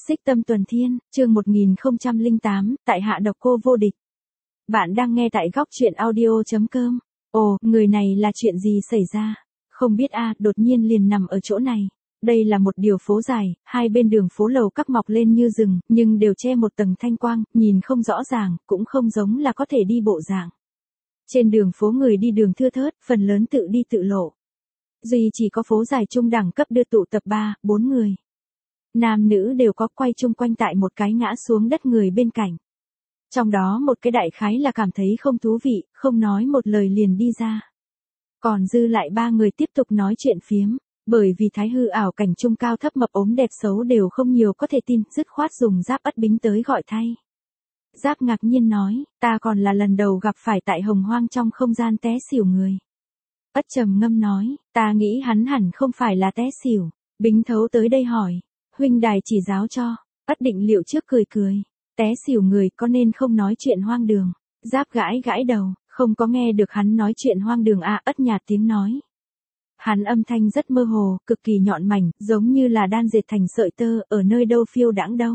Xích Tâm Tuần Thiên, chương 1008, tại hạ độc cô vô địch. Bạn đang nghe tại góc truyện audio.com. Ồ, người này là chuyện gì xảy ra? Không biết đột nhiên liền nằm ở chỗ này. Đây là một điều phố dài, hai bên đường phố lầu các mọc lên như rừng, nhưng đều che một tầng thanh quang, nhìn không rõ ràng, cũng không giống là có thể đi bộ dạng. Trên đường phố người đi đường thưa thớt, phần lớn tự đi tự lộ. Duy chỉ có phố dài trung đẳng cấp đưa tụ tập 3-4 người. Nam nữ đều có quay chung quanh tại một cái ngã xuống đất người bên cạnh. Trong đó một cái đại khái là cảm thấy không thú vị, không nói một lời liền đi ra. Còn dư lại 3 người tiếp tục nói chuyện phiếm, bởi vì thái hư ảo cảnh trung cao thấp mập ốm đẹp xấu đều không nhiều có thể tin, dứt khoát dùng Giáp Ất Bính tới gọi thay. Giáp ngạc nhiên nói, ta còn là lần đầu gặp phải tại hồng hoang trong không gian té xỉu người. Ất trầm ngâm nói, ta nghĩ hắn hẳn không phải là té xỉu. Bính thấu tới đây hỏi, huynh đài chỉ giáo cho. Ất định liệu trước cười cười, té xỉu người có nên không nói chuyện hoang đường. Giáp gãi gãi đầu, không có nghe được hắn nói chuyện hoang đường Ất nhạt tiếng nói. Hắn âm thanh rất mơ hồ, cực kỳ nhọn mảnh, giống như là đan dệt thành sợi tơ, ở nơi đâu phiêu đãng đâu.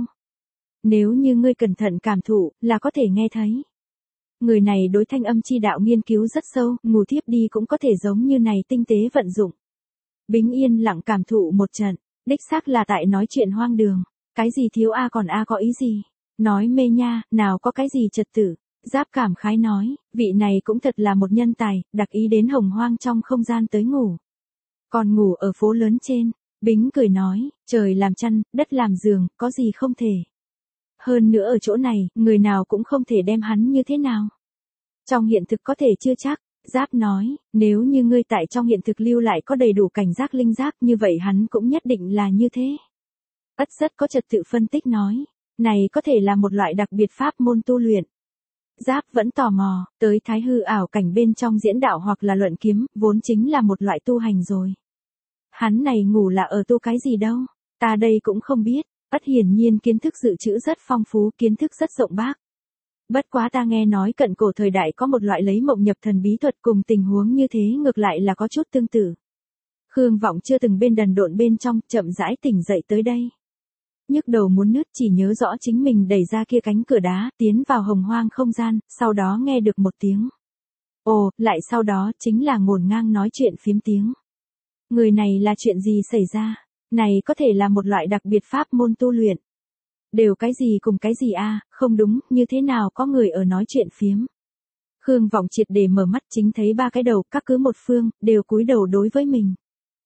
Nếu như ngươi cẩn thận cảm thụ, là có thể nghe thấy. Người này đối thanh âm chi đạo nghiên cứu rất sâu, ngủ thiếp đi cũng có thể giống như này tinh tế vận dụng. Bính yên lặng cảm thụ một trận, đích xác là tại nói chuyện hoang đường. Cái gì thiếu còn có ý gì? Nói mê nha, nào có cái gì trật tự. Giáp cảm khái nói, vị này cũng thật là một nhân tài, đặc ý đến hồng hoang trong không gian tới ngủ. Còn ngủ ở phố lớn trên, Bính cười nói, trời làm chăn, đất làm giường, có gì không thể. Hơn nữa ở chỗ này, người nào cũng không thể đem hắn như thế nào. Trong hiện thực có thể chưa chắc, Giáp nói, nếu như ngươi tại trong hiện thực lưu lại có đầy đủ cảnh giác linh giác như vậy hắn cũng nhất định là như thế. Ất rất có trật tự phân tích nói, này có thể là một loại đặc biệt pháp môn tu luyện. Giáp vẫn tò mò, tới thái hư ảo cảnh bên trong diễn đạo hoặc là luận kiếm, vốn chính là một loại tu hành rồi. Hắn này ngủ là ở tu cái gì đâu, ta đây cũng không biết. Ất hiển nhiên kiến thức dự trữ rất phong phú, kiến thức rất rộng bác. Bất quá ta nghe nói cận cổ thời đại có một loại lấy mộng nhập thần bí thuật cùng tình huống như thế ngược lại là có chút tương tự. Khương Vọng chưa từng bên đần độn bên trong, chậm rãi tỉnh dậy tới đây. Nhức đầu muốn nứt, chỉ nhớ rõ chính mình đẩy ra kia cánh cửa đá, tiến vào hồng hoang không gian, sau đó nghe được một tiếng. Ồ, lại sau đó chính là ngổn ngang nói chuyện phiếm tiếng. Người này là chuyện gì xảy ra? Này có thể là một loại đặc biệt pháp môn tu luyện. Đều cái gì cùng cái gì không đúng, như thế nào có người ở nói chuyện phiếm. Khương Vọng triệt để mở mắt chính thấy 3 cái đầu, các cứ một phương, đều cúi đầu đối với mình.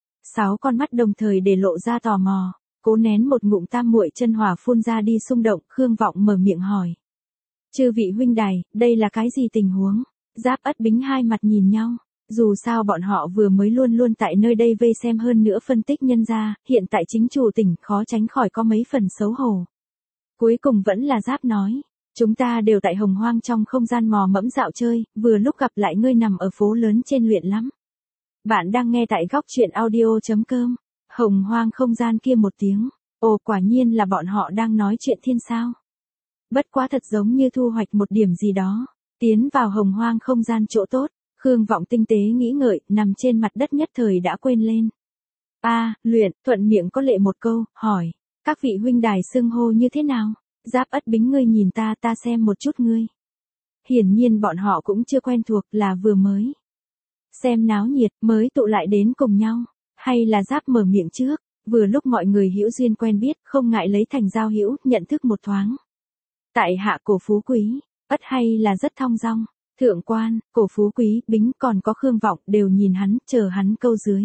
6 con mắt đồng thời để lộ ra tò mò, cố nén một ngụm tam muội chân hỏa phun ra đi xung động, Khương Vọng mở miệng hỏi. Chư vị huynh đài, đây là cái gì tình huống? Giáp Ất Bính hai mặt nhìn nhau. Dù sao bọn họ vừa mới luôn luôn tại nơi đây vây xem hơn nữa phân tích nhân ra, hiện tại chính chủ tỉnh khó tránh khỏi có mấy phần xấu hổ. Cuối cùng vẫn là Giáp nói, chúng ta đều tại hồng hoang trong không gian mò mẫm dạo chơi, vừa lúc gặp lại ngươi nằm ở phố lớn trên luyện lắm. Bạn đang nghe tại góc truyện audio.com, hồng hoang không gian kia một tiếng, ồ quả nhiên là bọn họ đang nói chuyện thiên sao. Bất quá thật giống như thu hoạch một điểm gì đó, tiến vào hồng hoang không gian chỗ tốt. Khương Vọng tinh tế nghĩ ngợi, nằm trên mặt đất nhất thời đã quên lên. Luyện, thuận miệng có lệ một câu, hỏi, các vị huynh đài xưng hô như thế nào? Giáp Ất Bính ngươi nhìn ta xem một chút ngươi. Hiển nhiên bọn họ cũng chưa quen thuộc, là vừa mới xem náo nhiệt, mới tụ lại đến cùng nhau, hay là Giáp mở miệng trước, vừa lúc mọi người hữu duyên quen biết, không ngại lấy thành giao hữu, nhận thức một thoáng. Tại hạ cổ phú quý, Ất hay là rất thong dong. Thượng quan, cổ phú quý, Bính còn có Khương Vọng đều nhìn hắn, chờ hắn câu dưới.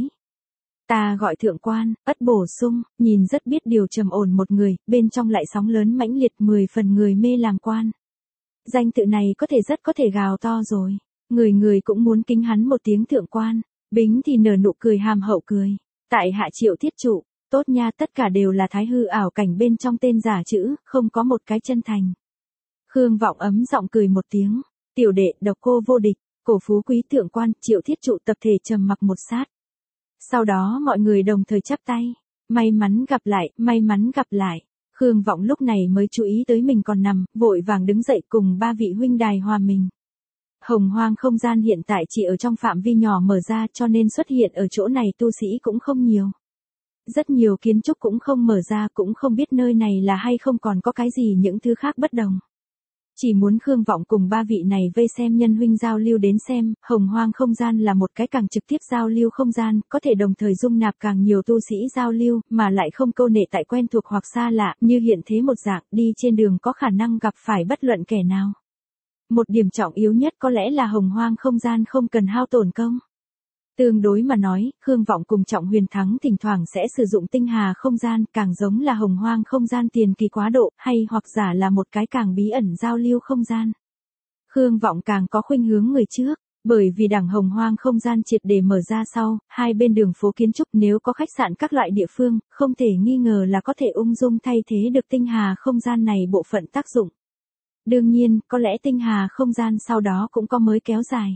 Ta gọi thượng quan, Ất bổ sung, nhìn rất biết điều trầm ổn một người, bên trong lại sóng lớn mãnh liệt 10 phần người mê làm quan. Danh tự này có thể rất có thể gào to rồi, người cũng muốn kính hắn một tiếng thượng quan. Bính thì nở nụ cười hàm hậu cười, tại hạ Triệu Thiết Trụ, tốt nha, tất cả đều là thái hư ảo cảnh bên trong tên giả chữ, không có một cái chân thành. Khương Vọng ấm giọng cười một tiếng. Tiểu đệ, độc cô vô địch, cổ phú quý thượng quan, Triệu Thiết Trụ tập thể trầm mặc một sát. Sau đó mọi người đồng thời chắp tay. May mắn gặp lại, may mắn gặp lại. Khương Vọng lúc này mới chú ý tới mình còn nằm, vội vàng đứng dậy cùng 3 vị huynh đài hòa mình. Hồng hoang không gian hiện tại chỉ ở trong phạm vi nhỏ mở ra cho nên xuất hiện ở chỗ này tu sĩ cũng không nhiều. Rất nhiều kiến trúc cũng không mở ra, cũng không biết nơi này là hay không còn có cái gì những thứ khác bất đồng. Chỉ muốn Khương Vọng cùng ba vị này vây xem nhân huynh giao lưu đến xem, Hồng Hoang không gian là một cái càng trực tiếp giao lưu không gian, có thể đồng thời dung nạp càng nhiều tu sĩ giao lưu, mà lại không câu nệ tại quen thuộc hoặc xa lạ, như hiện thế một dạng, đi trên đường có khả năng gặp phải bất luận kẻ nào. Một điểm trọng yếu nhất có lẽ là Hồng Hoang không gian không cần hao tổn công. Tương đối mà nói, Khương Vọng cùng Trọng Huyền Thắng thỉnh thoảng sẽ sử dụng tinh hà không gian, càng giống là Hồng Hoang không gian tiền kỳ quá độ, hay hoặc giả là một cái càng bí ẩn giao lưu không gian. Khương Vọng càng có khuynh hướng người trước, bởi vì đảng Hồng Hoang không gian triệt để mở ra sau, hai bên đường phố kiến trúc nếu có khách sạn các loại địa phương, không thể nghi ngờ là có thể ung dung thay thế được tinh hà không gian này bộ phận tác dụng. Đương nhiên, có lẽ tinh hà không gian sau đó cũng có mới kéo dài.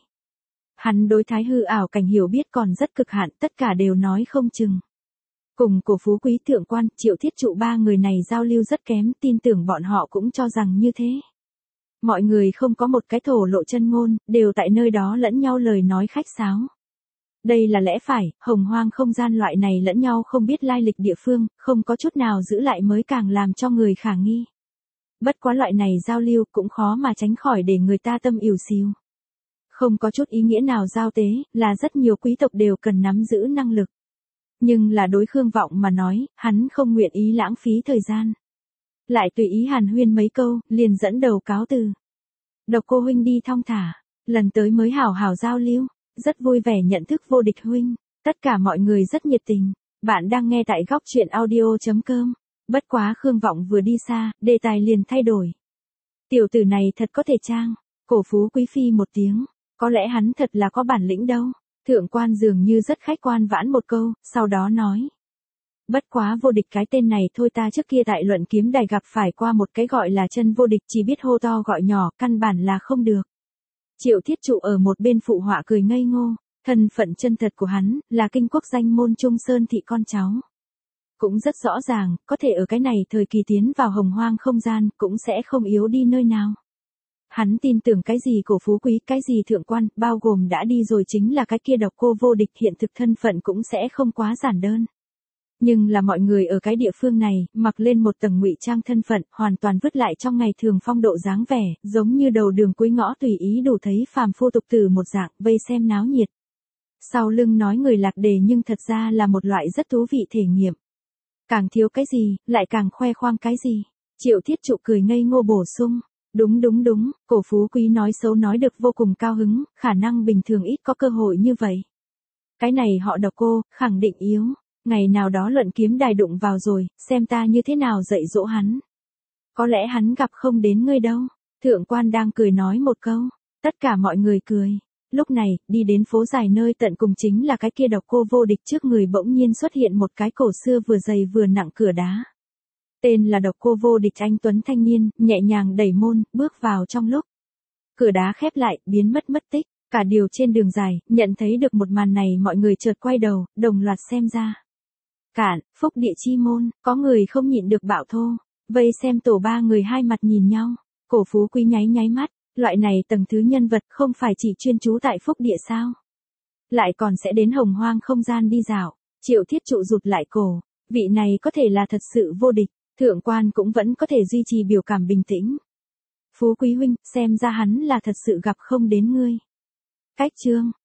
Hắn đối thái hư ảo cảnh hiểu biết còn rất cực hạn, tất cả đều nói không chừng. Cùng cổ phú quý thượng quan, Triệu Thiết Trụ ba người này giao lưu rất kém, tin tưởng bọn họ cũng cho rằng như thế. Mọi người không có một cái thổ lộ chân ngôn, đều tại nơi đó lẫn nhau lời nói khách sáo. Đây là lẽ phải, Hồng Hoang không gian loại này lẫn nhau không biết lai lịch địa phương, không có chút nào giữ lại mới càng làm cho người khả nghi. Bất quá loại này giao lưu cũng khó mà tránh khỏi để người ta tâm ỉu xìu. Không có chút ý nghĩa nào giao tế, là rất nhiều quý tộc đều cần nắm giữ năng lực. Nhưng là đối Khương Vọng mà nói, hắn không nguyện ý lãng phí thời gian. Lại tùy ý hàn huyên mấy câu, liền dẫn đầu cáo từ. Độc Cô huynh đi thong thả, lần tới mới hảo hảo giao lưu, rất vui vẻ nhận thức Vô Địch huynh, tất cả mọi người rất nhiệt tình. Bạn đang nghe tại góc truyện audio.com. Bất quá Khương Vọng vừa đi xa, đề tài liền thay đổi. Tiểu tử này thật có thể trang, cổ phú quý phi một tiếng. Có lẽ hắn thật là có bản lĩnh đâu. Thượng quan dường như rất khách quan vãn một câu, sau đó nói. Bất quá Vô Địch cái tên này thôi, ta trước kia tại luận kiếm đài gặp phải qua một cái gọi là chân vô địch, chỉ biết hô to gọi nhỏ, căn bản là không được. Triệu Thiết Trụ ở một bên phụ họa cười ngây ngô, thân phận chân thật của hắn, là kinh quốc danh môn Trung Sơn thị con cháu. Cũng rất rõ ràng, có thể ở cái này thời kỳ tiến vào Hồng Hoang không gian, cũng sẽ không yếu đi nơi nào. Hắn tin tưởng cái gì cổ phú quý, cái gì thượng quan, bao gồm đã đi rồi chính là cái kia Độc Cô Vô Địch, hiện thực thân phận cũng sẽ không quá giản đơn. Nhưng là mọi người ở cái địa phương này, mặc lên một tầng ngụy trang thân phận, hoàn toàn vứt lại trong ngày thường phong độ dáng vẻ, giống như đầu đường cuối ngõ tùy ý đủ thấy phàm phu tục tử một dạng, vây xem náo nhiệt. Sau lưng nói người lạc đề nhưng thật ra là một loại rất thú vị thể nghiệm. Càng thiếu cái gì, lại càng khoe khoang cái gì. Triệu Thiết Trụ cười ngây ngô bổ sung. Đúng, cổ phú quý nói xấu nói được vô cùng cao hứng, khả năng bình thường ít có cơ hội như vậy. Cái này họ Độc Cô, khẳng định yếu. Ngày nào đó luận kiếm đài đụng vào rồi, xem ta như thế nào dạy dỗ hắn. Có lẽ hắn gặp không đến ngươi đâu. Thượng quan đang cười nói một câu. Tất cả mọi người cười. Lúc này, đi đến phố dài nơi tận cùng chính là cái kia Độc Cô Vô Địch, trước người bỗng nhiên xuất hiện một cái cổ xưa vừa dày vừa nặng cửa đá. Tên là Độc Cô Vô Địch, anh tuấn thanh niên, nhẹ nhàng đẩy môn, bước vào trong lúc. Cửa đá khép lại, biến mất tích, cả điều trên đường dài, nhận thấy được một màn này mọi người chợt quay đầu, đồng loạt xem ra. Cản, Phúc Địa chi môn, có người không nhịn được bạo thô, vây xem tổ ba người hai mặt nhìn nhau, cổ phú quý nháy mắt, loại này tầng thứ nhân vật không phải chỉ chuyên trú tại Phúc Địa sao? Lại còn sẽ đến Hồng Hoang không gian đi dạo. Triệu Thiết Trụ rụt lại cổ, vị này có thể là thật sự vô địch. Thượng quan cũng vẫn có thể duy trì biểu cảm bình tĩnh. Phú quý huynh, xem ra hắn là thật sự gặp không đến ngươi. Cách chương